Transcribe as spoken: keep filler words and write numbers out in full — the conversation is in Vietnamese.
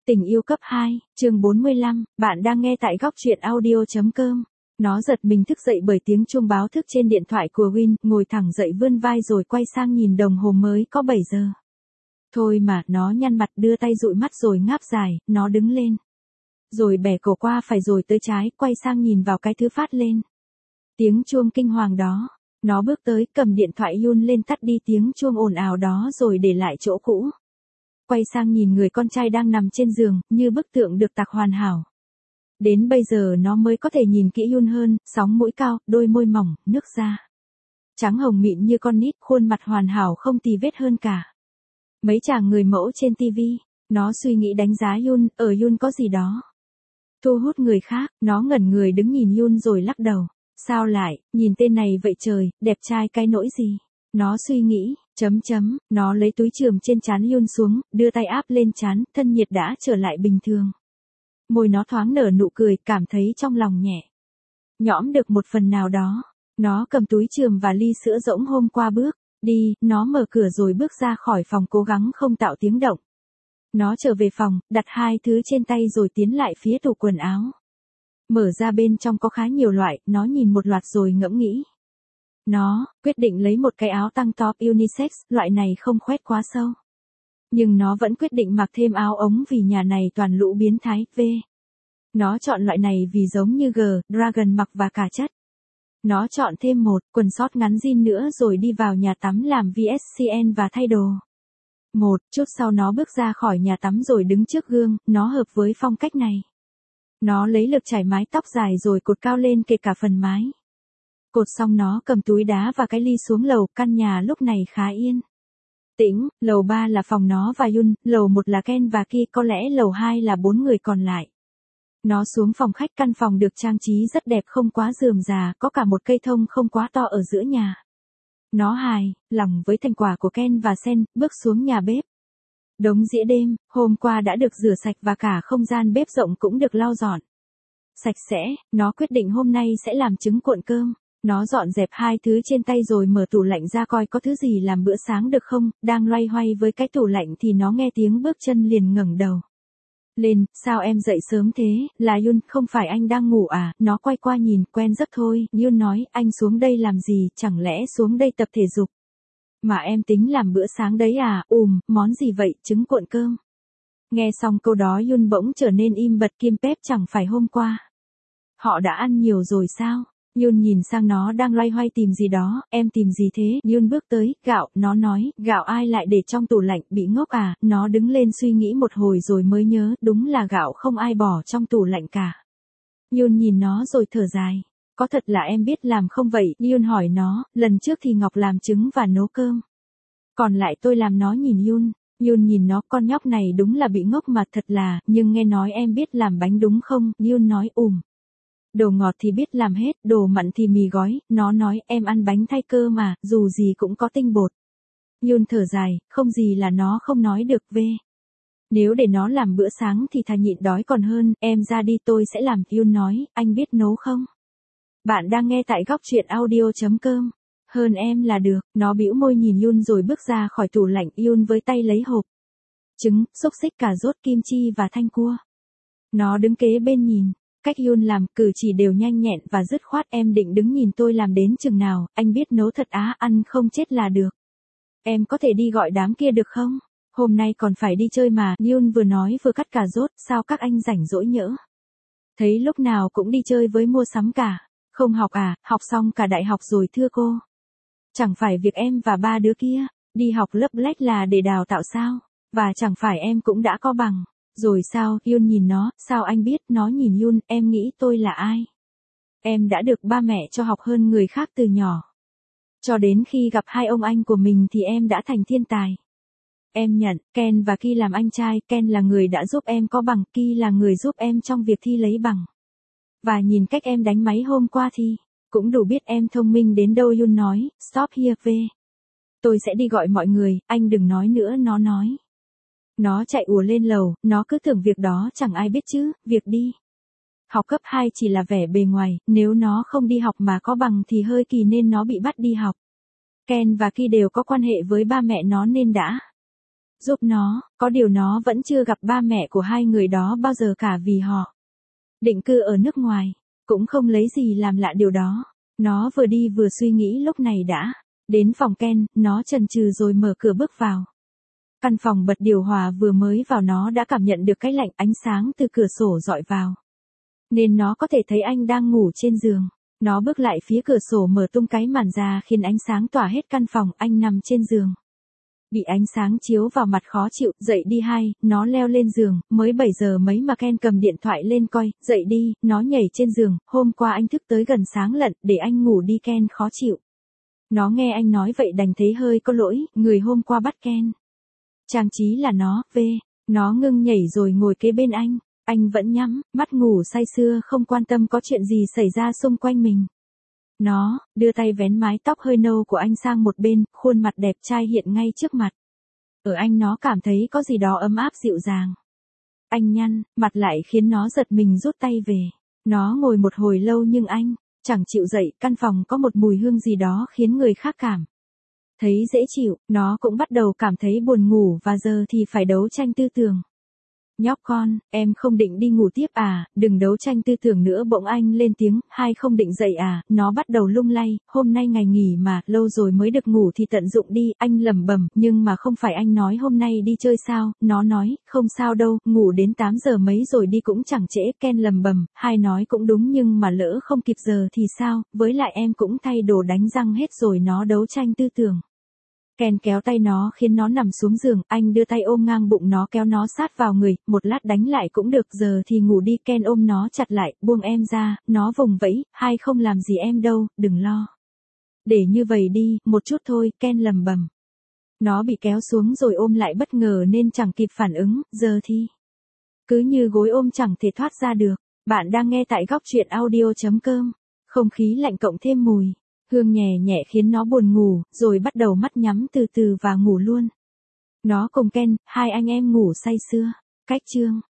Tình yêu cấp hai, chương bốn mươi lăm, bạn đang nghe tại góc truyện audio chấm com. Nó giật mình thức dậy bởi tiếng chuông báo thức trên điện thoại của Win, ngồi thẳng dậy vươn vai rồi quay sang nhìn đồng hồ mới có bảy giờ. Thôi mà, nó nhăn mặt đưa tay dụi mắt rồi ngáp dài, nó đứng lên. Rồi bẻ cổ qua phải rồi tới trái, quay sang nhìn vào cái thứ phát lên. Tiếng chuông kinh hoàng đó. Nó bước tới, cầm điện thoại Yun lên tắt đi tiếng chuông ồn ào đó rồi để lại chỗ cũ. Quay sang nhìn người con trai đang nằm trên giường, như bức tượng được tạc hoàn hảo. Đến bây giờ nó mới có thể nhìn kỹ Yun hơn, sóng mũi cao, đôi môi mỏng, nước da trắng hồng mịn như con nít, khuôn mặt hoàn hảo không tì vết hơn cả mấy chàng người mẫu trên tivi. Nó suy nghĩ đánh giá Yun, ở Yun có gì đó thu hút người khác. Nó ngẩn người đứng nhìn Yun rồi lắc đầu. Sao lại, nhìn tên này vậy trời, đẹp trai cái nỗi gì? Nó suy nghĩ, chấm chấm, nó lấy túi chườm trên trán Yun xuống, đưa tay áp lên trán, thân nhiệt đã trở lại bình thường. Môi nó thoáng nở nụ cười, cảm thấy trong lòng nhẹ nhõm được một phần nào đó. Nó cầm túi chườm và ly sữa rỗng hôm qua bước đi, nó mở cửa rồi bước ra khỏi phòng cố gắng không tạo tiếng động. Nó trở về phòng, đặt hai thứ trên tay rồi tiến lại phía tủ quần áo. Mở ra bên trong có khá nhiều loại, nó nhìn một loạt rồi ngẫm nghĩ. Nó quyết định lấy một cái áo tăng top unisex, loại này không khoét quá sâu. Nhưng nó vẫn quyết định mặc thêm áo ống vì nhà này toàn lũ biến thái, v. Nó chọn loại này vì giống như G, Dragon mặc và cả chất. Nó chọn thêm một quần short ngắn jean nữa rồi đi vào nhà tắm làm vê ét xê en và thay đồ. Một chút sau nó bước ra khỏi nhà tắm rồi đứng trước gương, nó hợp với phong cách này. Nó lấy lực chải mái tóc dài rồi cột cao lên kể cả phần mái. Cột xong nó cầm túi đá và cái ly xuống lầu, căn nhà lúc này khá yên tĩnh. Lầu ba là phòng nó và Yun, lầu một là Ken và Ki, có lẽ lầu hai là bốn người còn lại. Nó xuống phòng khách, căn phòng được trang trí rất đẹp, không quá rườm rà, có cả một cây thông không quá to ở giữa nhà. Nó hài lòng với thành quả của Ken và Sen, bước xuống nhà bếp. Đống dĩa đêm, hôm qua đã được rửa sạch và cả không gian bếp rộng cũng được lau dọn sạch sẽ. Nó quyết định hôm nay sẽ làm trứng cuộn cơm. Nó dọn dẹp hai thứ trên tay rồi mở tủ lạnh ra coi có thứ gì làm bữa sáng được không. Đang loay hoay với cái tủ lạnh thì nó nghe tiếng bước chân liền ngẩng đầu lên. Sao em dậy sớm thế? Là Yun. Không phải anh đang ngủ à? Nó quay qua nhìn, quen giấc thôi. Yun nói, anh xuống đây làm gì, chẳng lẽ xuống đây tập thể dục? Mà em tính làm bữa sáng đấy à? Ùm, món gì vậy? Trứng cuộn cơm. Nghe xong câu đó Yun bỗng trở nên im bặt. Kim Pep chẳng phải hôm qua họ đã ăn nhiều rồi sao? Yun nhìn sang nó đang loay hoay tìm gì đó. Em tìm gì thế? Yun bước tới, gạo. Nó nói, gạo ai lại để trong tủ lạnh, bị ngốc à? Nó đứng lên suy nghĩ một hồi rồi mới nhớ, đúng là gạo không ai bỏ trong tủ lạnh cả. Yun nhìn nó rồi thở dài. Có thật là em biết làm không vậy? Yun hỏi nó, lần trước thì Ngọc làm trứng và nấu cơm. Còn lại tôi làm. Nó nhìn Yun. Yun nhìn nó, con nhóc này đúng là bị ngốc mà thật là, nhưng nghe nói em biết làm bánh đúng không? Yun nói, ùm. Đồ ngọt thì biết làm hết, đồ mặn thì mì gói. Nó nói, em ăn bánh thay cơ mà, dù gì cũng có tinh bột. Yun thở dài, không gì là nó không nói được về. Nếu để nó làm bữa sáng thì thà nhịn đói còn hơn. Em ra đi tôi sẽ làm. Yun nói, anh biết nấu không? Bạn đang nghe tại góc truyện audio chấm com. Hơn em là được. Nó bĩu môi nhìn Yun rồi bước ra khỏi tủ lạnh. Yun với tay lấy hộp trứng, xúc xích, cà rốt, kim chi và thanh cua. Nó đứng kế bên nhìn. Cách Yun làm, cử chỉ đều nhanh nhẹn và dứt khoát. Em định đứng nhìn tôi làm đến chừng nào? Anh biết nấu thật á? Ăn không chết là được. Em có thể đi gọi đám kia được không? Hôm nay còn phải đi chơi mà. Yun vừa nói vừa cắt cà rốt. Sao các anh rảnh rỗi nhỡ? Thấy lúc nào cũng đi chơi với mua sắm cả. Không học à? Học xong cả đại học rồi thưa cô. Chẳng phải việc em và ba đứa kia đi học lớp lách là để đào tạo sao? Và chẳng phải em cũng đã có bằng rồi sao? Yun nhìn nó, sao anh biết? Nó nhìn Yun, em nghĩ tôi là ai? Em đã được ba mẹ cho học hơn người khác từ nhỏ. Cho đến khi gặp hai ông anh của mình thì em đã thành thiên tài. Em nhận, Ken và Ki làm anh trai. Ken là người đã giúp em có bằng, Ki là người giúp em trong việc thi lấy bằng. Và nhìn cách em đánh máy hôm qua thì cũng đủ biết em thông minh đến đâu. Yun nói, stop here v. Tôi sẽ đi gọi mọi người, anh đừng nói nữa. Nó nói. Nó chạy ùa lên lầu, nó cứ tưởng việc đó chẳng ai biết chứ, việc đi học cấp hai chỉ là vẻ bề ngoài, nếu nó không đi học mà có bằng thì hơi kỳ nên nó bị bắt đi học. Ken và Ki đều có quan hệ với ba mẹ nó nên đã giúp nó, có điều nó vẫn chưa gặp ba mẹ của hai người đó bao giờ cả vì họ định cư ở nước ngoài, cũng không lấy gì làm lạ điều đó. Nó vừa đi vừa suy nghĩ lúc này đã đến phòng Ken, nó chần chừ rồi mở cửa bước vào. Căn phòng bật điều hòa, vừa mới vào nó đã cảm nhận được cái lạnh, ánh sáng từ cửa sổ dọi vào, nên nó có thể thấy anh đang ngủ trên giường. Nó bước lại phía cửa sổ, mở tung cái màn ra khiến ánh sáng tỏa hết căn phòng. Anh nằm trên giường, bị ánh sáng chiếu vào mặt khó chịu. Dậy đi hai, nó leo lên giường, mới bảy giờ mấy mà Ken cầm điện thoại lên coi. Dậy đi, nó nhảy trên giường, hôm qua anh thức tới gần sáng lận, để anh ngủ đi Ken khó chịu. Nó nghe anh nói vậy đành thấy hơi có lỗi, người hôm qua bắt Ken trang trí là nó, về. Nó ngưng nhảy rồi ngồi kế bên anh. Anh vẫn nhắm mắt ngủ say sưa, không quan tâm có chuyện gì xảy ra xung quanh mình. Nó đưa tay vén mái tóc hơi nâu của anh sang một bên, khuôn mặt đẹp trai hiện ngay trước mặt. Ở anh nó cảm thấy có gì đó ấm áp dịu dàng. Anh nhăn mặt lại khiến nó giật mình rút tay về. Nó ngồi một hồi lâu nhưng anh chẳng chịu dậy. Căn phòng có một mùi hương gì đó khiến người khác cảm thấy dễ chịu. Nó cũng bắt đầu cảm thấy buồn ngủ và giờ thì phải đấu tranh tư tưởng. Nhóc con, em không định đi ngủ tiếp à, đừng đấu tranh tư tưởng nữa. Bỗng anh lên tiếng, hai không định dậy à. Nó bắt đầu lung lay, hôm nay ngày nghỉ mà, lâu rồi mới được ngủ thì tận dụng đi. Anh lẩm bẩm, nhưng mà không phải anh nói hôm nay đi chơi sao. Nó nói, không sao đâu, ngủ đến tám giờ mấy rồi đi cũng chẳng trễ. Ken lẩm bẩm, hai nói cũng đúng nhưng mà lỡ không kịp giờ thì sao, với lại em cũng thay đồ đánh răng hết rồi. Nó đấu tranh tư tưởng. Ken kéo tay nó khiến nó nằm xuống giường, anh đưa tay ôm ngang bụng nó, kéo nó sát vào người, một lát đánh lại cũng được, giờ thì ngủ đi. Ken ôm nó chặt lại, buông em ra. Nó vùng vẫy, hai không làm gì em đâu, đừng lo. Để như vậy đi, một chút thôi. Ken lẩm bẩm. Nó bị kéo xuống rồi ôm lại bất ngờ nên chẳng kịp phản ứng, giờ thì cứ như gối ôm chẳng thể thoát ra được. Bạn đang nghe tại góc truyện audio chấm com. Không khí lạnh cộng thêm mùi hương nhẹ nhẹ khiến nó buồn ngủ, rồi bắt đầu mắt nhắm từ từ và ngủ luôn. Nó cùng Ken, hai anh em ngủ say sưa. Cách chương